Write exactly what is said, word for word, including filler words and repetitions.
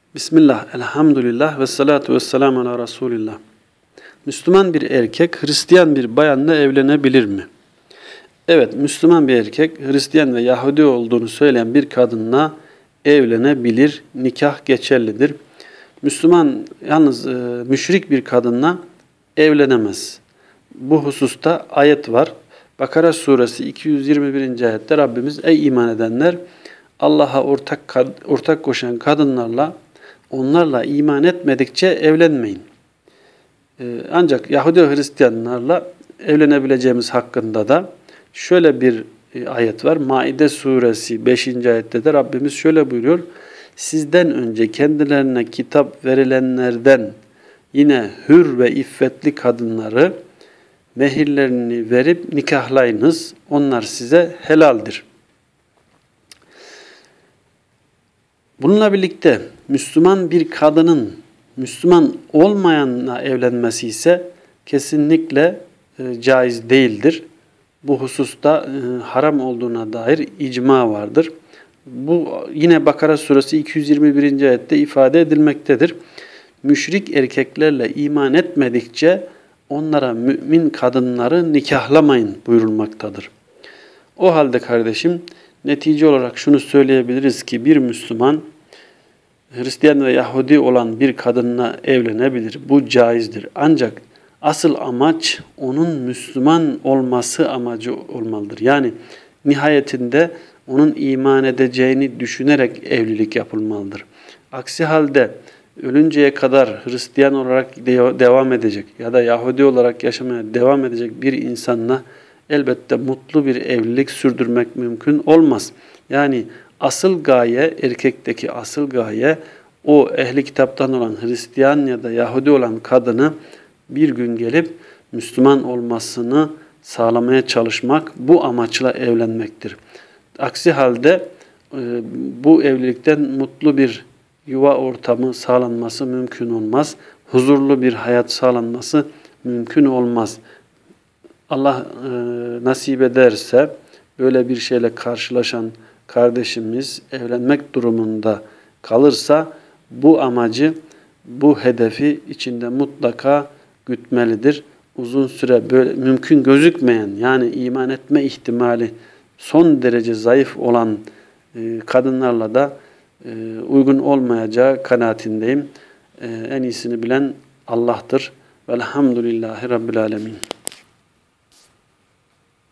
Bismillah, elhamdülillah ve salatu ve selamu ala Resulillah. Müslüman bir erkek Hristiyan bir bayanla evlenebilir mi? Evet, Müslüman bir erkek Hristiyan ve Yahudi olduğunu söyleyen bir kadınla evlenebilir, nikah geçerlidir. Müslüman yalnız e, müşrik bir kadınla evlenemez. Bu hususta ayet var. Bakara suresi iki yüz yirmi birinci ayette Rabbimiz ey iman edenler Allah'a ortak ortak koşan kadınlarla onlarla iman etmedikçe evlenmeyin. Ee, ancak Yahudi ve Hristiyanlarla evlenebileceğimiz hakkında da şöyle bir e, ayet var. Maide suresi beşinci ayette de Rabbimiz şöyle buyuruyor. Sizden önce kendilerine kitap verilenlerden yine hür ve iffetli kadınları mehirlerini verip nikahlayınız. Onlar size helaldir. Bununla birlikte Müslüman bir kadının Müslüman olmayanla evlenmesi ise kesinlikle e, caiz değildir. Bu hususta e, haram olduğuna dair icma vardır. Bu yine Bakara suresi iki yüz yirmi birinci ayette ifade edilmektedir. Müşrik erkeklerle iman etmedikçe onlara mümin kadınları nikahlamayın buyurulmaktadır. O halde kardeşim, netice olarak şunu söyleyebiliriz ki bir Müslüman Hristiyan ve Yahudi olan bir kadınla evlenebilir. Bu caizdir. Ancak asıl amaç onun Müslüman olması amacı olmalıdır. Yani nihayetinde onun iman edeceğini düşünerek evlilik yapılmalıdır. Aksi halde ölünceye kadar Hristiyan olarak devam edecek ya da Yahudi olarak yaşamaya devam edecek bir insanla elbette mutlu bir evlilik sürdürmek mümkün olmaz. Yani asıl gaye, erkekteki asıl gaye o ehli kitaptan olan Hristiyan ya da Yahudi olan kadını bir gün gelip Müslüman olmasını sağlamaya çalışmak, bu amaçla evlenmektir. Aksi halde bu evlilikten mutlu bir yuva ortamı sağlanması mümkün olmaz. Huzurlu bir hayat sağlanması mümkün olmaz. Allah e, nasip ederse böyle bir şeyle karşılaşan kardeşimiz evlenmek durumunda kalırsa bu amacı, bu hedefi içinde mutlaka gütmelidir. Uzun süre böyle mümkün gözükmeyen, yani iman etme ihtimali son derece zayıf olan e, kadınlarla da e, uygun olmayacağı kanaatindeyim. E, en iyisini bilen Allah'tır. Velhamdülillahi Rabbil Alemin.